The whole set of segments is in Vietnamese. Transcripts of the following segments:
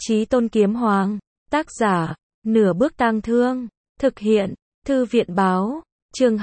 Chí Tôn Kiếm Hoàng, tác giả, Nửa Bước Tang Thương, thực hiện, Thư viện báo, chương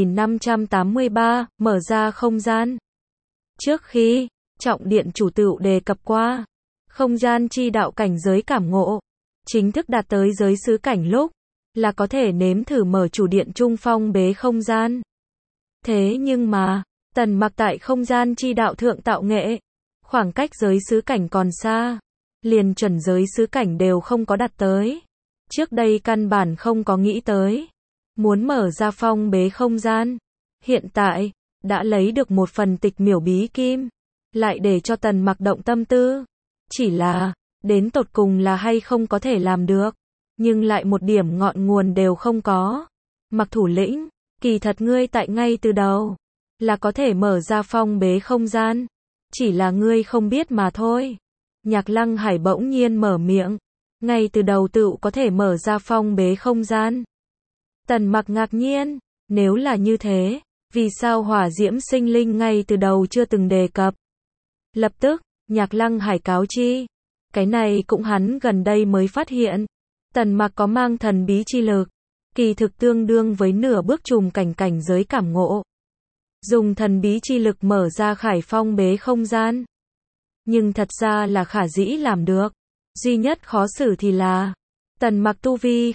2583, mở ra không gian. Trước khi, Trọng Điện chủ tựu đề cập qua, không gian chi đạo cảnh giới cảm ngộ, chính thức đạt tới giới xứ cảnh lúc, là có thể nếm thử mở chủ điện trung phong bế không gian. Thế nhưng mà, Tần Mặc tại không gian chi đạo thượng tạo nghệ, khoảng cách giới xứ cảnh còn xa, liền chuẩn giới xứ cảnh đều không có đạt tới. Trước đây căn bản không có nghĩ tới, muốn mở ra phong bế không gian. Hiện tại, đã lấy được một phần tịch miểu bí kim, lại để cho Tần Mặc động tâm tư. Chỉ là, đến tột cùng là hay không có thể làm được, nhưng lại một điểm ngọn nguồn đều không có. Mặc thủ lĩnh, kỳ thật ngươi tại ngay từ đầu, là có thể mở ra phong bế không gian, chỉ là ngươi không biết mà thôi. Nhạc Lăng Hải bỗng nhiên mở miệng, ngay từ đầu tựu có thể mở ra phong bế không gian. Tần Mặc ngạc nhiên, nếu là như thế, vì sao hỏa diễm sinh linh ngay từ đầu chưa từng đề cập? Lập tức, Nhạc Lăng Hải cáo chi, cái này cũng hắn gần đây mới phát hiện, Tần Mặc có mang thần bí chi lực, kỳ thực tương đương với nửa bước trùm cảnh giới cảm ngộ. Dùng thần bí chi lực mở ra khải phong bế không gian. Nhưng thật ra là khả dĩ làm được. Duy nhất khó xử thì là, Tần Mặc tu vi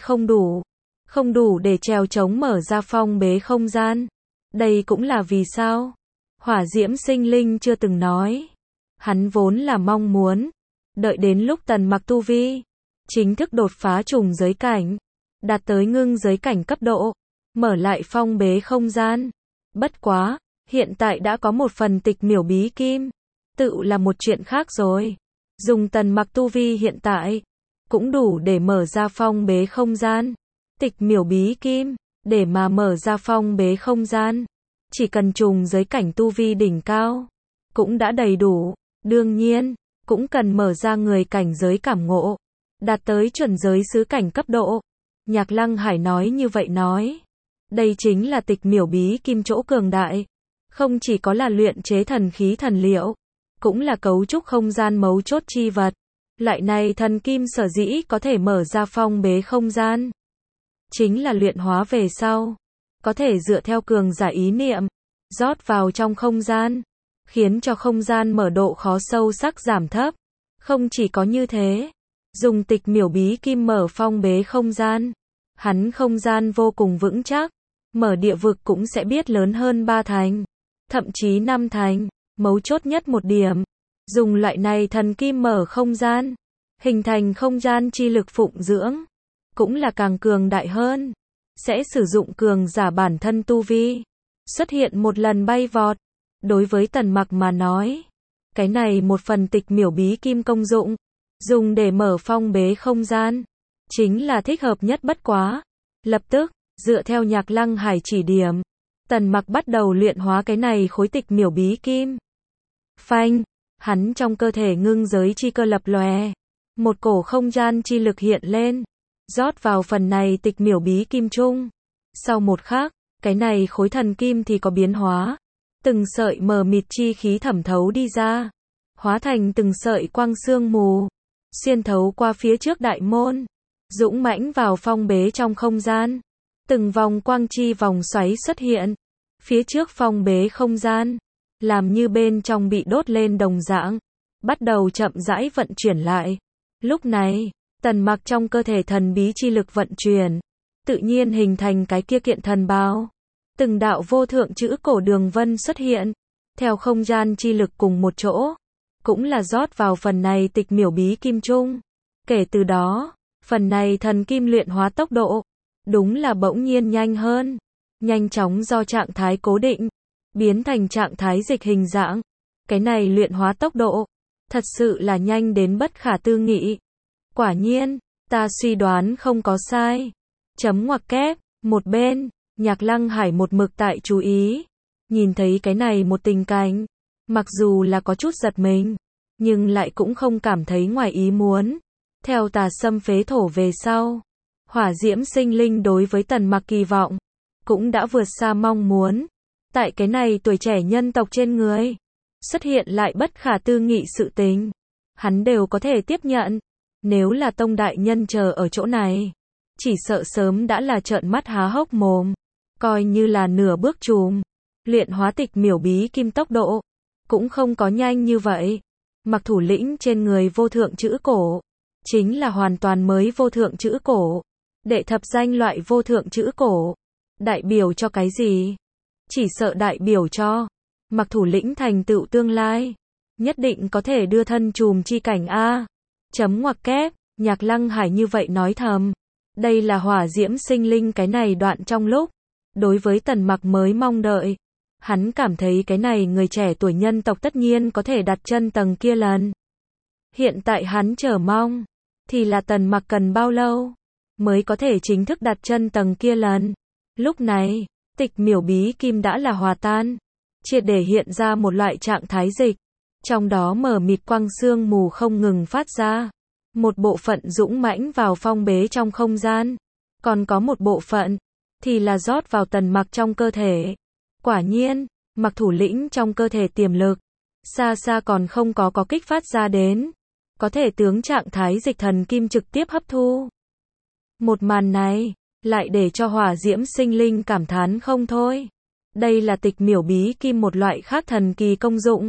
không đủ để trèo chống mở ra phong bế không gian. Đây cũng là vì sao hỏa diễm sinh linh chưa từng nói. Hắn vốn là mong muốn, đợi đến lúc Tần Mặc tu vi chính thức đột phá trùng giới cảnh, đạt tới ngưng giới cảnh cấp độ, mở lại phong bế không gian. Bất quá, hiện tại đã có một phần tịch miểu bí kim, tự là một chuyện khác rồi. Dùng Tần Mặc tu vi hiện tại, cũng đủ để mở ra phong bế không gian. Tịch miểu bí kim, để mà mở ra phong bế không gian, chỉ cần trùng giới cảnh tu vi đỉnh cao, cũng đã đầy đủ. Đương nhiên, cũng cần mở ra người cảnh giới cảm ngộ, đạt tới chuẩn giới xứ cảnh cấp độ. Nhạc Lăng Hải nói như vậy nói. Đây chính là tịch miểu bí kim chỗ cường đại. Không chỉ có là luyện chế thần khí thần liệu, cũng là cấu trúc không gian mấu chốt chi vật. Loại này thần kim sở dĩ có thể mở ra phong bế không gian, chính là luyện hóa về sau, có thể dựa theo cường giả ý niệm, rót vào trong không gian, khiến cho không gian mở độ khó sâu sắc giảm thấp. Không chỉ có như thế, dùng tịch miểu bí kim mở phong bế không gian, hắn không gian vô cùng vững chắc, mở địa vực cũng sẽ biết lớn hơn 3 thành, thậm chí 5 thành. Mấu chốt nhất một điểm, dùng loại này thần kim mở không gian, hình thành không gian chi lực phụng dưỡng, cũng là càng cường đại hơn. Sẽ sử dụng cường giả bản thân tu vi, xuất hiện một lần bay vọt. Đối với Tần Mặc mà nói, cái này một phần tịch miểu bí kim công dụng, dùng để mở phong bế không gian, chính là thích hợp nhất bất quá. Lập tức, dựa theo Nhạc Lăng Hải chỉ điểm, Tần Mặc bắt đầu luyện hóa cái này khối tịch miểu bí kim. Phanh, hắn trong cơ thể ngưng giới chi cơ lập lòe, một cổ không gian chi lực hiện lên, rót vào phần này tịch miểu bí kim trung. Sau một khắc, cái này khối thần kim thì có biến hóa, từng sợi mờ mịt chi khí thẩm thấu đi ra, hóa thành từng sợi quang sương mù, xuyên thấu qua phía trước đại môn, dũng mãnh vào phong bế trong không gian. Từng vòng quang chi vòng xoáy xuất hiện, phía trước phong bế không gian, làm như bên trong bị đốt lên đồng dạng, bắt đầu chậm rãi vận chuyển lại. Lúc này, Tần Mặc trong cơ thể thần bí chi lực vận chuyển, tự nhiên hình thành cái kia kiện thần bào. Từng đạo vô thượng chữ cổ đường vân xuất hiện, theo không gian chi lực cùng một chỗ, cũng là rót vào phần này tịch miểu bí kim trung. Kể từ đó, phần này thần kim luyện hóa tốc độ, đúng là bỗng nhiên nhanh hơn, nhanh chóng do trạng thái cố định, biến thành trạng thái dịch hình dạng. Cái này luyện hóa tốc độ, thật sự là nhanh đến bất khả tư nghị. Quả nhiên, ta suy đoán không có sai. Chấm ngoặc kép, một bên, Nhạc Lăng Hải một mực tại chú ý. Nhìn thấy cái này một tình cảnh, mặc dù là có chút giật mình, nhưng lại cũng không cảm thấy ngoài ý muốn. Theo Tà Sâm phế thổ về sau, hỏa diễm sinh linh đối với Tần Mặc kỳ vọng, cũng đã vượt xa mong muốn. Tại cái này tuổi trẻ nhân tộc trên người, xuất hiện lại bất khả tư nghị sự tình, hắn đều có thể tiếp nhận. Nếu là Tông đại nhân chờ ở chỗ này, chỉ sợ sớm đã là trợn mắt há hốc mồm. Coi như là nửa bước chùm, luyện hóa tịch miểu bí kim tốc độ, cũng không có nhanh như vậy. Mặc thủ lĩnh trên người vô thượng chữ cổ, chính là hoàn toàn mới vô thượng chữ cổ. Đệ thập danh loại vô thượng chữ cổ, đại biểu cho cái gì? Chỉ sợ đại biểu cho Mặc thủ lĩnh thành tựu tương lai, nhất định có thể đưa thân chùm chi cảnh a. Chấm ngoặc kép, Nhạc Lăng Hải như vậy nói thầm. Đây là hỏa diễm sinh linh cái này đoạn trong lúc. Đối với Tần Mặc mới mong đợi. Hắn cảm thấy cái này người trẻ tuổi nhân tộc tất nhiên có thể đặt chân tầng kia lần. Hiện tại hắn chờ mong, thì là Tần Mặc cần bao lâu mới có thể chính thức đặt chân tầng kia lần. Lúc này, tịch miểu bí kim đã là hòa tan, triệt để hiện ra một loại trạng thái dịch. Trong đó mờ mịt quang sương mù không ngừng phát ra. Một bộ phận dũng mãnh vào phong bế trong không gian. Còn có một bộ phận, thì là rót vào Tần Mặc trong cơ thể. Quả nhiên, Mặc thủ lĩnh trong cơ thể tiềm lực, xa xa còn không có kích phát ra đến. Có thể tướng trạng thái dịch thần kim trực tiếp hấp thu. Một màn này, lại để cho hỏa diễm sinh linh cảm thán không thôi. Đây là tịch miểu bí kim một loại khác thần kỳ công dụng.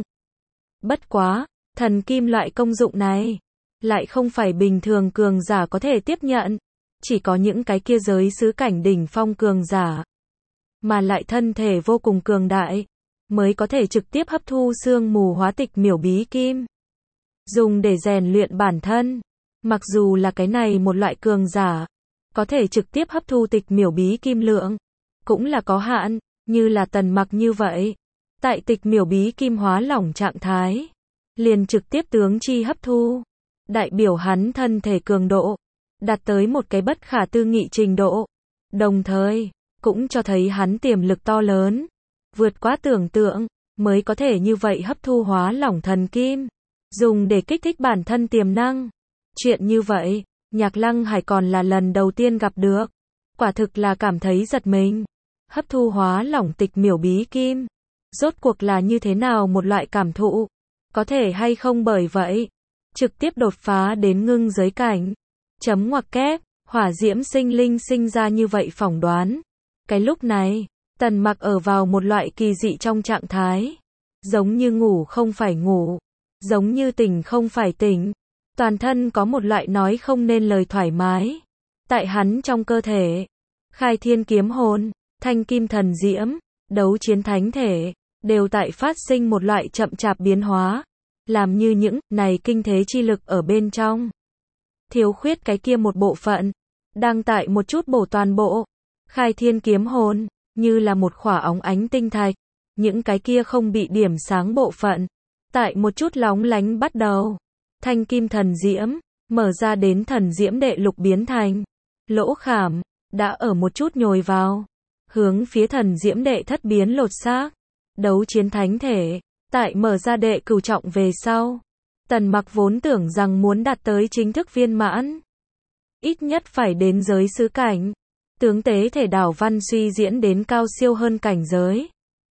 Bất quá, thần kim loại công dụng này, lại không phải bình thường cường giả có thể tiếp nhận. Chỉ có những cái kia giới xứ cảnh đỉnh phong cường giả, mà lại thân thể vô cùng cường đại, mới có thể trực tiếp hấp thu sương mù hóa tịch miểu bí kim. Dùng để rèn luyện bản thân. Mặc dù là cái này một loại cường giả, có thể trực tiếp hấp thu tịch miểu bí kim lượng, cũng là có hạn, như là Tần Mặc như vậy. Tại tịch miểu bí kim hóa lỏng trạng thái, liền trực tiếp tướng chi hấp thu. Đại biểu hắn thân thể cường độ, đạt tới một cái bất khả tư nghị trình độ. Đồng thời, cũng cho thấy hắn tiềm lực to lớn, vượt quá tưởng tượng, mới có thể như vậy hấp thu hóa lỏng thần kim, dùng để kích thích bản thân tiềm năng. Chuyện như vậy, Nhạc Lăng Hải còn là lần đầu tiên gặp được. Quả thực là cảm thấy giật mình. Hấp thu hóa lỏng tịch miểu bí kim, rốt cuộc là như thế nào một loại cảm thụ? Có thể hay không bởi vậy, trực tiếp đột phá đến ngưng giới cảnh. Chấm ngoặc kép, hỏa diễm sinh linh sinh ra như vậy phỏng đoán. Cái lúc này, Tần Mặc ở vào một loại kỳ dị trong trạng thái. Giống như ngủ không phải ngủ, giống như tỉnh không phải tỉnh. Toàn thân có một loại nói không nên lời thoải mái. Tại hắn trong cơ thể, khai thiên kiếm hồn, thanh kim thần diễm, đấu chiến thánh thể, đều tại phát sinh một loại chậm chạp biến hóa. Làm như những này kinh thế chi lực ở bên trong. Thiếu khuyết cái kia một bộ phận, đang tại một chút bổ toàn bộ. Khai thiên kiếm hồn, như là một khỏa óng ánh tinh thạch. Những cái kia không bị điểm sáng bộ phận, tại một chút lóng lánh bắt đầu. Thanh kim thần diễm, mở ra đến thần diễm đệ lục biến thành. Lỗ khảm, đã ở một chút nhồi vào. Hướng phía thần diễm đệ thất biến lột xác. Đấu chiến thánh thể, tại mở ra đệ cửu trọng về sau. Tần Mặc vốn tưởng rằng muốn đạt tới chính thức viên mãn. Ít nhất phải đến giới xứ cảnh. Tướng tế thể đảo văn suy diễn đến cao siêu hơn cảnh giới.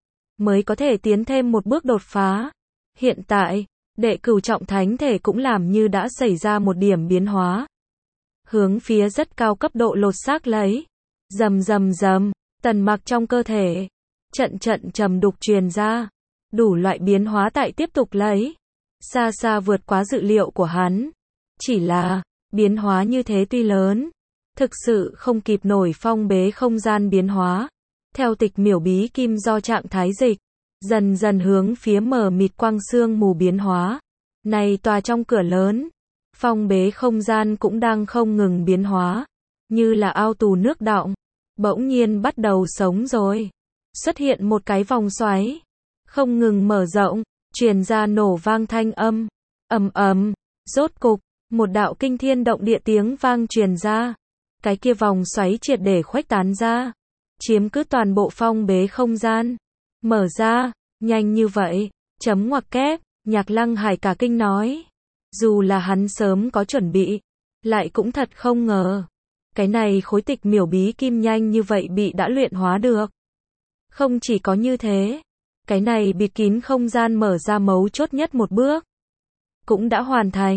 Mới có thể tiến thêm một bước đột phá. Hiện tại, đệ cửu trọng thánh thể cũng làm như đã xảy ra một điểm biến hóa. Hướng phía rất cao cấp độ lột xác lấy. Rầm rầm rầm, Tần Mặc trong cơ thể. Trận trận trầm đục truyền ra. Đủ loại biến hóa tại tiếp tục lấy. Xa xa vượt quá dự liệu của hắn. Chỉ là, biến hóa như thế tuy lớn, thực sự không kịp nổi phong bế không gian biến hóa. Theo tịch miểu bí kim do trạng thái dịch, dần dần hướng phía mờ mịt quang sương mù biến hóa. Này tòa trong cửa lớn, phong bế không gian cũng đang không ngừng biến hóa. Như là ao tù nước đọng, bỗng nhiên bắt đầu sống rồi. Xuất hiện một cái vòng xoáy, không ngừng mở rộng, truyền ra nổ vang thanh âm. Ầm ầm, rốt cục, một đạo kinh thiên động địa tiếng vang truyền ra. Cái kia vòng xoáy triệt để khuếch tán ra, chiếm cứ toàn bộ phong bế không gian. Mở ra, nhanh như vậy, chấm ngoặc kép, Nhạc Lăng Hải cả kinh nói. Dù là hắn sớm có chuẩn bị, lại cũng thật không ngờ. Cái này khối tịch miểu bí kim nhanh như vậy bị đã luyện hóa được. Không chỉ có như thế, cái này bịt kín không gian mở ra mấu chốt nhất một bước, cũng đã hoàn thành.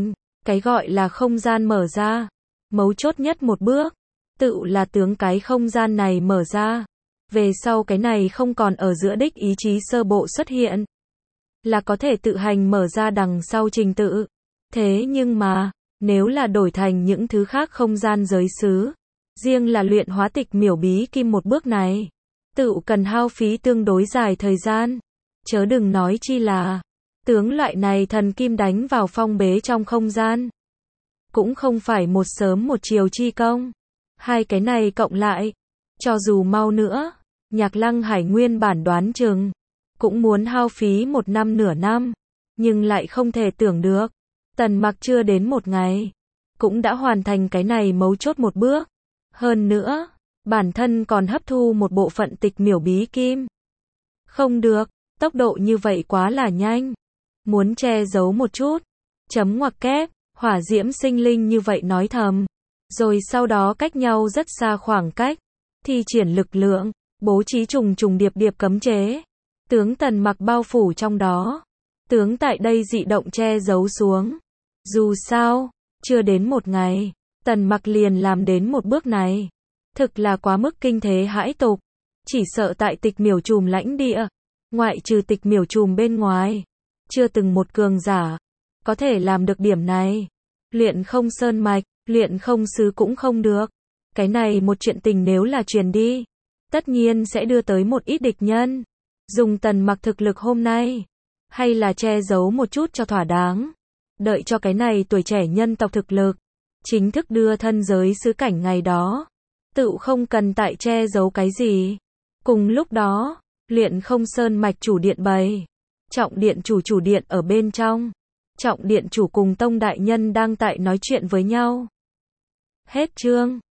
Cái gọi là không gian mở ra, mấu chốt nhất một bước, tự là tướng cái không gian này mở ra. Về sau cái này không còn ở giữa đích ý chí sơ bộ xuất hiện, là có thể tự hành mở ra đằng sau trình tự. Thế nhưng mà, nếu là đổi thành những thứ khác không gian giới xứ, riêng là luyện hóa tịch miểu bí kim một bước này, tự cần hao phí tương đối dài thời gian. Chớ đừng nói chi là, tướng loại này thần kim đánh vào phong bế trong không gian. Cũng không phải một sớm một chiều chi công. Hai cái này cộng lại, cho dù mau nữa, Nhạc Lăng Hải nguyên bản đoán chừng, cũng muốn hao phí 1 năm nửa năm, nhưng lại không thể tưởng được. Tần Mặc chưa đến 1 ngày, cũng đã hoàn thành cái này mấu chốt một bước. Hơn nữa, bản thân còn hấp thu một bộ phận tịch miểu bí kim. Không được, tốc độ như vậy quá là nhanh. Muốn che giấu một chút. Chấm ngoặc kép, hỏa diễm sinh linh như vậy nói thầm. Rồi sau đó cách nhau rất xa khoảng cách. Thi triển lực lượng, bố trí trùng trùng điệp điệp cấm chế. Tướng Tần Mặc bao phủ trong đó. Tướng tại đây dị động che giấu xuống. Dù sao, chưa đến 1 ngày, Tần Mặc liền làm đến một bước này. Thực là quá mức kinh thế hãi tục. Chỉ sợ tại tịch miểu trùm lãnh địa, ngoại trừ tịch miểu trùm bên ngoài, chưa từng một cường giả có thể làm được điểm này. Luyện không sơn mạch, luyện không sứ cũng không được. Cái này một chuyện tình nếu là truyền đi, tất nhiên sẽ đưa tới một ít địch nhân. Dùng Tần Mặc thực lực hôm nay, hay là che giấu một chút cho thỏa đáng. Đợi cho cái này tuổi trẻ nhân tộc thực lực chính thức đưa thân giới xứ cảnh ngày đó, tự không cần tại che giấu cái gì. Cùng lúc đó, luyện không sơn mạch chủ điện bày, Trọng điện chủ điện ở bên trong. Trọng điện chủ cùng Tông đại nhân đang tại nói chuyện với nhau. Hết chương.